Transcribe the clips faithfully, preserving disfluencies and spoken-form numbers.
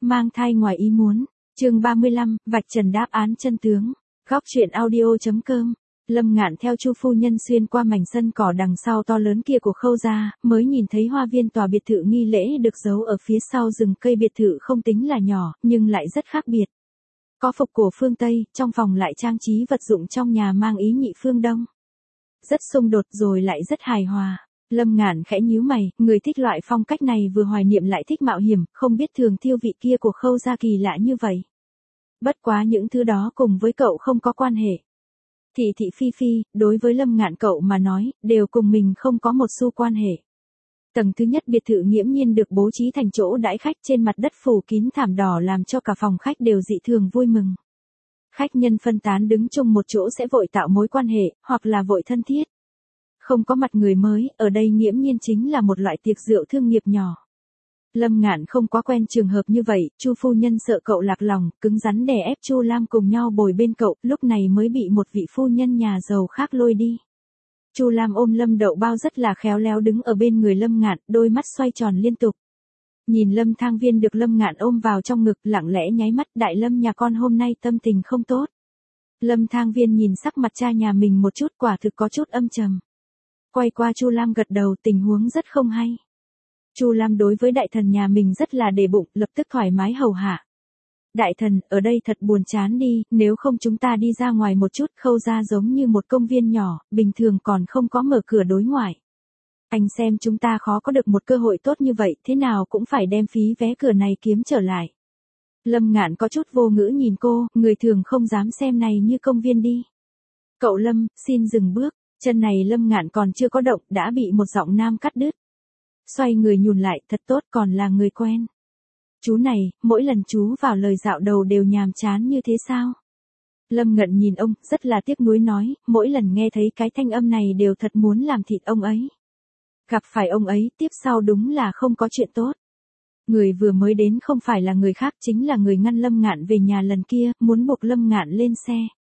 mang thai ngoài ý muốn. Chương ba mươi lăm, vạch trần đáp án chân tướng. Góc truyện audio.com. Lâm Ngạn theo Chu phu nhân xuyên qua mảnh sân cỏ đằng sau to lớn kia của Khâu gia, mới nhìn thấy hoa viên tòa biệt thự nghi lễ được giấu ở phía sau rừng cây. Biệt thự không tính là nhỏ, nhưng lại rất khác biệt. Có phục cổ phương Tây, trong phòng lại trang trí vật dụng trong nhà mang ý nhị phương Đông. Rất xung đột rồi lại rất hài hòa. Lâm Ngạn khẽ nhíu mày, người thích loại phong cách này vừa hoài niệm lại thích mạo hiểm, không biết thường tiêu vị kia của Khâu gia kỳ lạ như vậy. Bất quá những thứ đó cùng với cậu không có quan hệ. Thị thị phi phi, đối với Lâm Ngạn cậu mà nói, đều cùng mình không có một xu quan hệ. Tầng thứ nhất biệt thự nghiễm nhiên được bố trí thành chỗ đãi khách, trên mặt đất phủ kín thảm đỏ làm cho cả phòng khách đều dị thường vui mừng. Khách nhân phân tán đứng chung một chỗ sẽ vội tạo mối quan hệ, hoặc là vội thân thiết. Không có mặt người mới, ở đây nghiễm nhiên chính là một loại tiệc rượu thương nghiệp nhỏ. Lâm Ngạn không quá quen trường hợp như vậy, Chu phu nhân sợ cậu lạc lòng, cứng rắn đè ép Chu Lam cùng nhau bồi bên cậu, lúc này mới bị một vị phu nhân nhà giàu khác lôi đi. Chu Lam ôm Lâm Đậu Bao rất là khéo léo đứng ở bên người Lâm Ngạn, đôi mắt xoay tròn liên tục. Nhìn Lâm Thang Viên được Lâm Ngạn ôm vào trong ngực, lặng lẽ nháy mắt, đại Lâm nhà con hôm nay tâm tình không tốt. Lâm Thang Viên nhìn sắc mặt cha nhà mình một chút, quả thực có chút âm trầm. Quay qua Chu Lam gật đầu, tình huống rất không hay. Chu Lam đối với đại thần nhà mình rất là để bụng, lập tức thoải mái hầu hạ. Đại thần, ở đây thật buồn chán đi, nếu không chúng ta đi ra ngoài một chút. Khâu gia giống như một công viên nhỏ, bình thường còn không có mở cửa đối ngoại. Anh xem chúng ta khó có được một cơ hội tốt như vậy, thế nào cũng phải đem phí vé cửa này kiếm trở lại. Lâm Ngạn có chút vô ngữ nhìn cô, người thường không dám xem này như công viên đi. Cậu Lâm, xin dừng bước, chân này Lâm Ngạn còn chưa có động, đã bị một giọng nam cắt đứt. Xoay người nhùn lại, thật tốt còn là người quen. Chú này, mỗi lần chú vào lời dạo đầu đều nhàm chán như thế sao? Lâm Ngạn nhìn ông, rất là tiếc nuối nói, mỗi lần nghe thấy cái thanh âm này đều thật muốn làm thịt ông ấy. Gặp phải ông ấy, tiếp sau đúng là không có chuyện tốt. Người vừa mới đến không phải là người khác, chính là người ngăn Lâm Ngạn về nhà lần kia, muốn buộc Lâm Ngạn lên xe.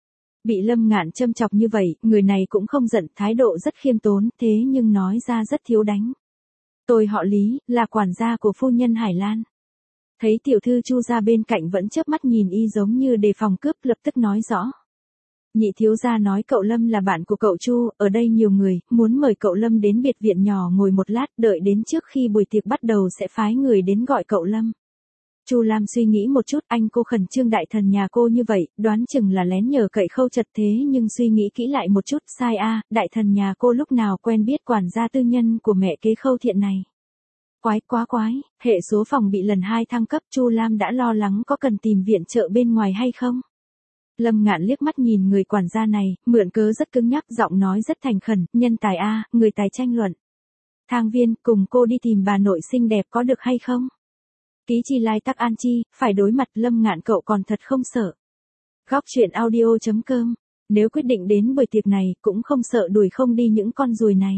Bị Lâm Ngạn châm chọc như vậy, người này cũng không giận, thái độ rất khiêm tốn, thế nhưng nói ra rất thiếu đánh. Tôi họ Lý, là quản gia của phu nhân Hải Lan. Thấy tiểu thư Chu gia bên cạnh vẫn chớp mắt nhìn y giống như đề phòng cướp, lập tức nói rõ. Nhị thiếu gia nói cậu Lâm là bạn của cậu Chu, ở đây nhiều người, muốn mời cậu Lâm đến biệt viện nhỏ ngồi một lát, đợi đến trước khi buổi tiệc bắt đầu sẽ phái người đến gọi cậu Lâm. Chu Lam suy nghĩ một chút, anh cô khẩn trương đại thần nhà cô như vậy, đoán chừng là lén nhờ cậy Khâu Chật, thế nhưng suy nghĩ kỹ lại một chút, sai a, đại thần nhà cô lúc nào quen biết quản gia tư nhân của mẹ kế Khâu Thiện này. Quái quá quái, hệ số phòng bị lần hai thăng cấp, Chu Lam đã lo lắng có cần tìm viện trợ bên ngoài hay không. Lâm Ngạn liếc mắt nhìn người quản gia này, mượn cớ rất cứng nhắc, giọng nói rất thành khẩn, nhân tài a, người tài tranh luận. Thang Viên, cùng cô đi tìm bà nội xinh đẹp có được hay không? Ký chi lai tắc an chi, phải đối mặt. Lâm Ngạn cậu còn thật không sợ. Góc truyện audio.com. Nếu quyết định đến buổi tiệc này, cũng không sợ đuổi không đi những con ruồi này.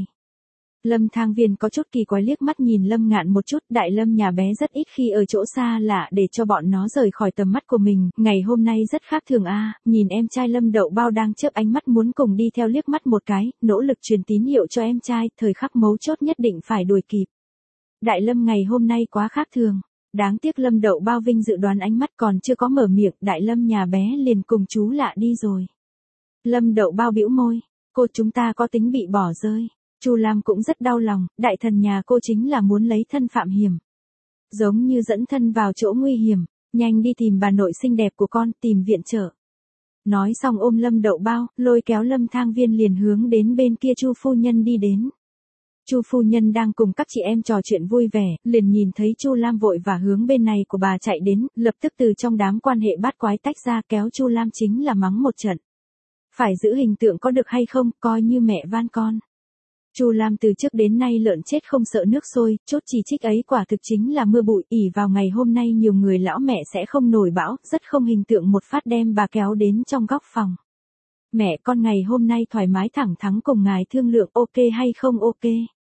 Lâm Thang Viên có chút kỳ quái liếc mắt nhìn Lâm Ngạn một chút, đại Lâm nhà bé rất ít khi ở chỗ xa lạ để cho bọn nó rời khỏi tầm mắt của mình, ngày hôm nay rất khác thường a. À, nhìn em trai Lâm Đậu Bao đang chớp ánh mắt muốn cùng đi theo liếc mắt một cái, nỗ lực truyền tín hiệu cho em trai, thời khắc mấu chốt nhất định phải đuổi kịp. Đại Lâm ngày hôm nay quá khác thường. Đáng tiếc Lâm Đậu Bao vinh dự đoán ánh mắt còn chưa có mở miệng, đại Lâm nhà bé liền cùng chú lạ đi rồi. Lâm Đậu Bao bĩu môi, cô chúng ta có tính bị bỏ rơi. Chu Lam cũng rất đau lòng, đại thần nhà cô chính là muốn lấy thân phạm hiểm. Giống như dẫn thân vào chỗ nguy hiểm, nhanh đi tìm bà nội xinh đẹp của con, tìm viện trợ. Nói xong ôm Lâm Đậu Bao, lôi kéo Lâm Thang Viên liền hướng đến bên kia Chu phu nhân đi đến. Chu phu nhân đang cùng các chị em trò chuyện vui vẻ, liền nhìn thấy Chu Lam vội và hướng bên này của bà chạy đến, lập tức từ trong đám quan hệ bát quái tách ra, kéo Chu Lam chính là mắng một trận. Phải giữ hình tượng có được hay không, coi như mẹ van con. Chu Lam từ trước đến nay lợn chết không sợ nước sôi, chốt chỉ trích ấy quả thực chính là mưa bụi, ỉ vào ngày hôm nay nhiều người lão mẹ sẽ không nổi bão, rất không hình tượng một phát đem bà kéo đến trong góc phòng. Mẹ con ngày hôm nay thoải mái thẳng thắn cùng ngài thương lượng ok hay không ok.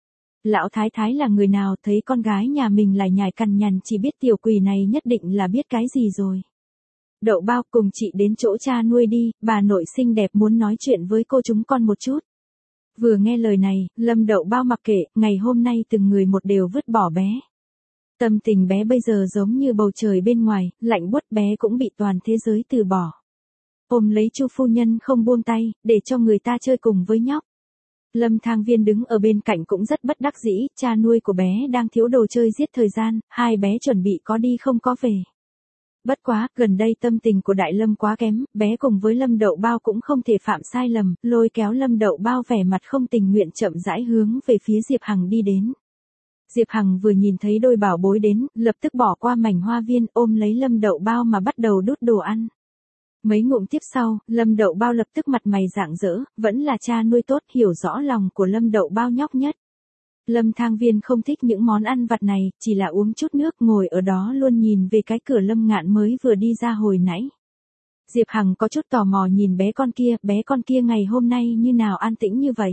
Lão thái thái là người nào, thấy con gái nhà mình lại nhài cằn nhằn, chỉ biết tiểu quỷ này nhất định là biết cái gì rồi. Đậu Bao, cùng chị đến chỗ cha nuôi đi, bà nội xinh đẹp muốn nói chuyện với cô chúng con một chút. Vừa nghe lời này, Lâm Đậu Bao mặc kệ, ngày hôm nay từng người một đều vứt bỏ bé. Tâm tình bé bây giờ giống như bầu trời bên ngoài, lạnh buốt, bé cũng bị toàn thế giới từ bỏ. Ôm lấy Chu phu nhân không buông tay, để cho người ta chơi cùng với nhóc. Lâm Thang Viên đứng ở bên cạnh cũng rất bất đắc dĩ, cha nuôi của bé đang thiếu đồ chơi giết thời gian, hai bé chuẩn bị có đi không có về. Bất quá, gần đây tâm tình của Đại Lâm quá kém, bé cùng với Lâm Đậu Bao cũng không thể phạm sai lầm, lôi kéo Lâm Đậu Bao vẻ mặt không tình nguyện chậm rãi hướng về phía Diệp Hằng đi đến. Diệp Hằng vừa nhìn thấy đôi bảo bối đến, lập tức bỏ qua mảnh hoa viên, ôm lấy Lâm Đậu Bao mà bắt đầu đút đồ ăn. Mấy ngụm tiếp sau, Lâm Đậu Bao lập tức mặt mày rạng rỡ, vẫn là cha nuôi tốt, hiểu rõ lòng của Lâm Đậu Bao nhóc nhất. Lâm Thang Viên không thích những món ăn vặt này, chỉ là uống chút nước ngồi ở đó luôn nhìn về cái cửa Lâm Ngạn mới vừa đi ra hồi nãy. Diệp Hằng có chút tò mò nhìn bé con kia, bé con kia ngày hôm nay như nào an tĩnh như vậy.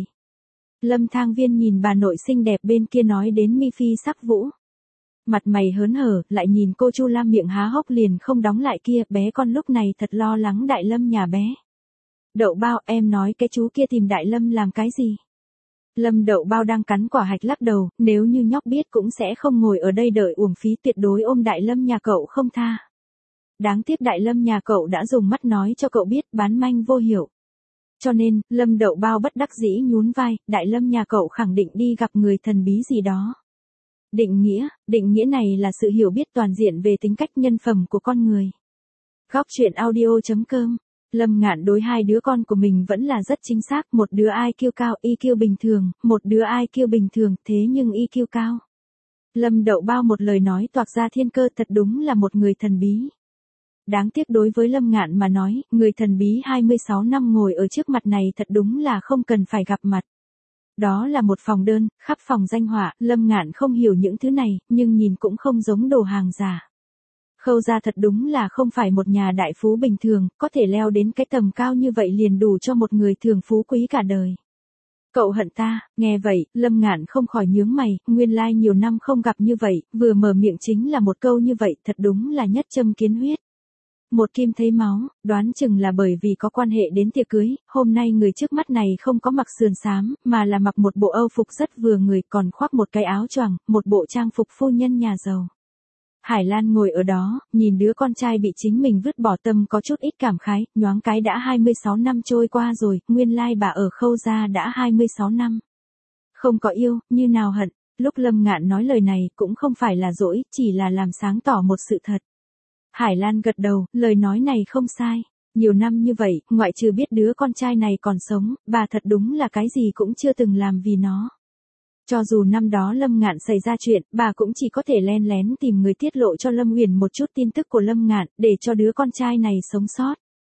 Lâm Thang Viên nhìn bà nội xinh đẹp bên kia nói đến mi phi sắc vũ. Mặt mày hớn hở, lại nhìn cô Chu Lam miệng há hốc liền không đóng lại kia, bé con lúc này thật lo lắng Đại Lâm nhà bé. Đậu Bao, em nói cái chú kia tìm Đại Lâm làm cái gì? Lâm Đậu Bao đang cắn quả hạch lắc đầu, nếu như nhóc biết cũng sẽ không ngồi ở đây đợi uổng phí, tuyệt đối ôm Đại Lâm nhà cậu không tha. Đáng tiếc Đại Lâm nhà cậu đã dùng mắt nói cho cậu biết, bán manh vô hiểu. Cho nên, Lâm Đậu Bao bất đắc dĩ nhún vai, Đại Lâm nhà cậu khẳng định đi gặp người thần bí gì đó. Định nghĩa, định nghĩa này là sự hiểu biết toàn diện về tính cách nhân phẩm của con người. Góc truyện audio chấm com. Lâm Ngạn đối hai đứa con của mình vẫn là rất chính xác, một đứa i kiu cao, i kiu bình thường, một đứa i kiu bình thường, thế nhưng i kiu cao. Lâm Đậu Bao một lời nói toạc ra thiên cơ, thật đúng là một người thần bí. Đáng tiếc đối với Lâm Ngạn mà nói, người thần bí hai mươi sáu năm ngồi ở trước mặt này thật đúng là không cần phải gặp mặt. Đó là một phòng đơn, khắp phòng danh họa, Lâm Ngạn không hiểu những thứ này, nhưng nhìn cũng không giống đồ hàng giả. Khâu gia thật đúng là không phải một nhà đại phú bình thường, có thể leo đến cái tầm cao như vậy liền đủ cho một người thường phú quý cả đời. Cậu hận ta, nghe vậy, Lâm Ngạn không khỏi nhướng mày, nguyên lai nhiều năm không gặp như vậy, vừa mở miệng chính là một câu như vậy, thật đúng là nhất châm kiến huyết. Một kim thấy máu, đoán chừng là bởi vì có quan hệ đến tiệc cưới, hôm nay người trước mắt này không có mặc sườn xám, mà là mặc một bộ âu phục rất vừa người, còn khoác một cái áo choàng, một bộ trang phục phu nhân nhà giàu. Hải Lan ngồi ở đó, nhìn đứa con trai bị chính mình vứt bỏ, tâm có chút ít cảm khái, nhoáng cái đã hai mươi sáu năm trôi qua rồi, nguyên lai bà ở Khâu gia đã hai mươi sáu năm. Không có yêu, như nào hận, lúc Lâm Ngạn nói lời này cũng không phải là dỗi, chỉ là làm sáng tỏ một sự thật. Hải Lan gật đầu, lời nói này không sai. Nhiều năm như vậy, ngoại trừ biết đứa con trai này còn sống, bà thật đúng là cái gì cũng chưa từng làm vì nó. Cho dù năm đó Lâm Ngạn xảy ra chuyện, bà cũng chỉ có thể len lén tìm người tiết lộ cho Lâm Uyển một chút tin tức của Lâm Ngạn, để cho đứa con trai này sống sót.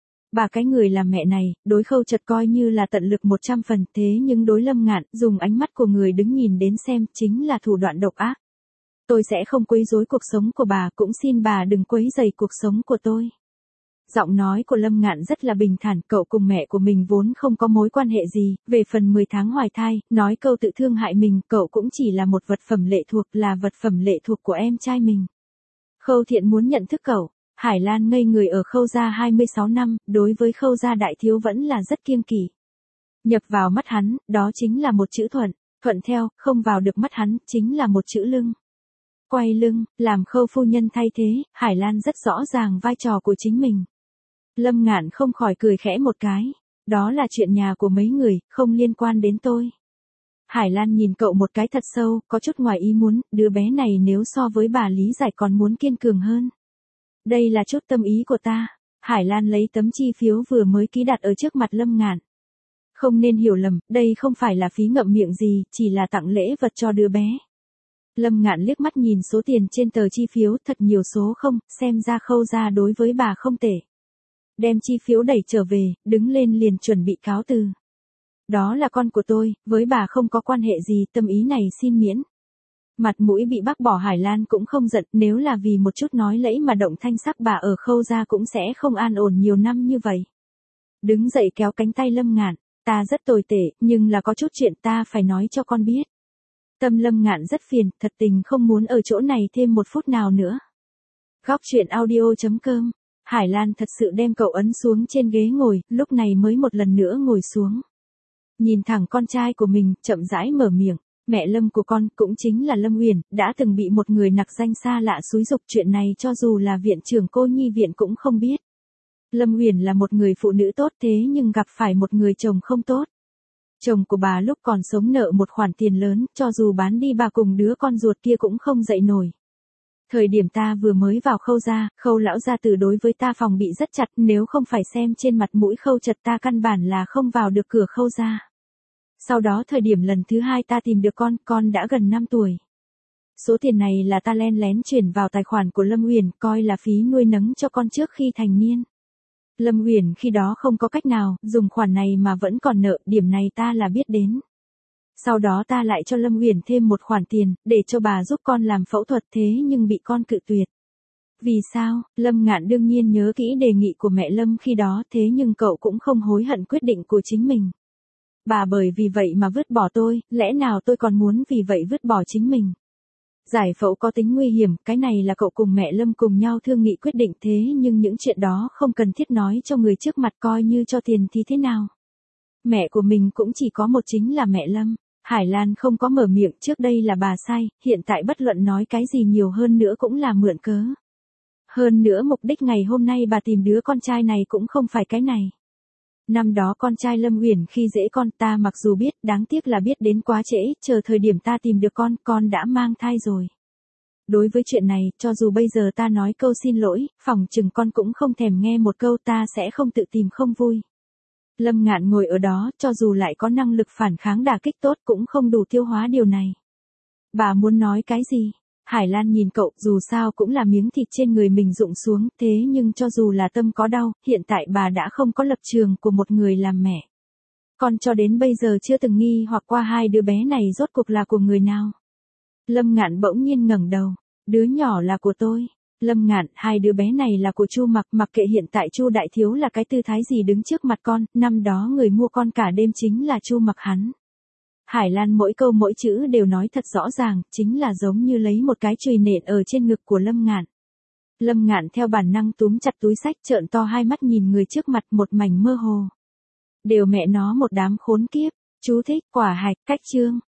Bà cái người làm mẹ này, đối Khâu Chật coi như là tận lực một trăm phần, thế nhưng đối Lâm Ngạn, dùng ánh mắt của người đứng nhìn đến xem, chính là thủ đoạn độc ác. Tôi sẽ không quấy rối cuộc sống của bà, cũng xin bà đừng quấy rầy cuộc sống của tôi. Giọng nói của Lâm Ngạn rất là bình thản, cậu cùng mẹ của mình vốn không có mối quan hệ gì, về phần mười tháng hoài thai, nói câu tự thương hại mình, cậu cũng chỉ là một vật phẩm lệ thuộc, là vật phẩm lệ thuộc của em trai mình. Khâu Thiện muốn nhận thức cậu. Hải Lan ngây người ở Khâu gia hai mươi sáu năm, đối với Khâu gia đại thiếu vẫn là rất kiêng kỵ. Nhập vào mắt hắn, đó chính là một chữ thuận, thuận theo, không vào được mắt hắn, chính là một chữ lưng. Quay lưng, làm Khâu phu nhân thay thế, Hải Lan rất rõ ràng vai trò của chính mình. Lâm Ngạn không khỏi cười khẽ một cái, đó là chuyện nhà của mấy người, không liên quan đến tôi. Hải Lan nhìn cậu một cái thật sâu, có chút ngoài ý muốn, đứa bé này nếu so với bà lý giải còn muốn kiên cường hơn. Đây là chút tâm ý của ta. Hải Lan lấy tấm chi phiếu vừa mới ký đặt ở trước mặt Lâm Ngạn. Không nên hiểu lầm, đây không phải là phí ngậm miệng gì, chỉ là tặng lễ vật cho đứa bé. Lâm Ngạn liếc mắt nhìn số tiền trên tờ chi phiếu, thật nhiều số không, xem ra Khâu gia đối với bà không tệ. Đem chi phiếu đẩy trở về, đứng lên liền chuẩn bị cáo từ. Đó là con của tôi, với bà không có quan hệ gì, tâm ý này xin miễn. Mặt mũi bị bác bỏ Hải Lan cũng không giận, nếu là vì một chút nói lẫy mà động thanh sắc bà ở Khâu gia cũng sẽ không an ổn nhiều năm như vậy. Đứng dậy kéo cánh tay Lâm Ngạn, ta rất tồi tệ, nhưng là có chút chuyện ta phải nói cho con biết. Tâm Lâm Ngạn rất phiền, thật tình không muốn ở chỗ này thêm một phút nào nữa. Góc truyện audio chấm com. Hải Lan thật sự đem cậu ấn xuống trên ghế ngồi, lúc này mới một lần nữa ngồi xuống. Nhìn thẳng con trai của mình, chậm rãi mở miệng, Mẹ Lâm của con, cũng chính là Lâm Uyển, đã từng bị một người nặc danh xa lạ xúi giục, chuyện này cho dù là viện trưởng cô nhi viện cũng không biết. Lâm Uyển là một người phụ nữ tốt thế nhưng gặp phải một người chồng không tốt. Chồng của bà lúc còn sống nợ một khoản tiền lớn, cho dù bán đi bà cùng đứa con ruột kia cũng không dậy nổi. Thời điểm ta vừa mới vào Khâu gia, Khâu lão gia tử đối với ta phòng bị rất chặt, nếu không phải xem trên mặt mũi Khâu Chật ta căn bản là không vào được cửa Khâu gia. Sau đó thời điểm lần thứ hai ta tìm được con, con đã gần năm tuổi. Số tiền này là ta len lén chuyển vào tài khoản của Lâm Uyển, coi là phí nuôi nấng cho con trước khi thành niên. Lâm Uyển khi đó không có cách nào, dùng khoản này mà vẫn còn nợ, điểm này ta là biết đến. Sau đó ta lại cho Lâm Uyển thêm một khoản tiền, để cho bà giúp con làm phẫu thuật thế nhưng bị con cự tuyệt. Vì sao? Lâm Ngạn đương nhiên nhớ kỹ đề nghị của mẹ Lâm khi đó, thế nhưng cậu cũng không hối hận quyết định của chính mình. Bà bởi vì vậy mà vứt bỏ tôi, lẽ nào tôi còn muốn vì vậy vứt bỏ chính mình? Giải phẫu có tính nguy hiểm, cái này là cậu cùng mẹ Lâm cùng nhau thương nghị quyết định, thế nhưng những chuyện đó không cần thiết nói cho người trước mặt, coi như cho tiền thì thế nào? Mẹ của mình cũng chỉ có một, chính là mẹ Lâm. Hải Lan không có mở miệng, trước đây là bà sai, hiện tại bất luận nói cái gì nhiều hơn nữa cũng là mượn cớ. Hơn nữa mục đích ngày hôm nay bà tìm đứa con trai này cũng không phải cái này. Năm đó con trai Lâm Uyển khi dễ con, ta mặc dù biết, đáng tiếc là biết đến quá trễ, chờ thời điểm ta tìm được con, con đã mang thai rồi. Đối với chuyện này, cho dù bây giờ ta nói câu xin lỗi, phỏng chừng con cũng không thèm nghe một câu, ta sẽ không tự tìm không vui. Lâm Ngạn ngồi ở đó, cho dù lại có năng lực phản kháng đả kích tốt cũng không đủ tiêu hóa điều này. Bà muốn nói cái gì? Hải Lan nhìn cậu, dù sao cũng là miếng thịt trên người mình rụng xuống, thế nhưng cho dù là tâm có đau, hiện tại bà đã không có lập trường của một người làm mẹ. Con cho đến bây giờ chưa từng nghi hoặc qua hai đứa bé này rốt cuộc là của người nào. Lâm Ngạn bỗng nhiên ngẩng đầu, đứa nhỏ là của tôi. Lâm Ngạn, hai đứa bé này là của Chu Mặc, mặc kệ hiện tại Chu đại thiếu là cái tư thái gì đứng trước mặt con, năm đó người mua con cả đêm chính là Chu Mặc hắn. Hải Lan mỗi câu mỗi chữ đều nói thật rõ ràng, chính là giống như lấy một cái chùy nện ở trên ngực của Lâm Ngạn. Lâm Ngạn theo bản năng túm chặt túi xách, trợn to hai mắt nhìn người trước mặt, một mảnh mơ hồ. Đều mẹ nó một đám khốn kiếp. Chú thích, quả hạch, cách chương.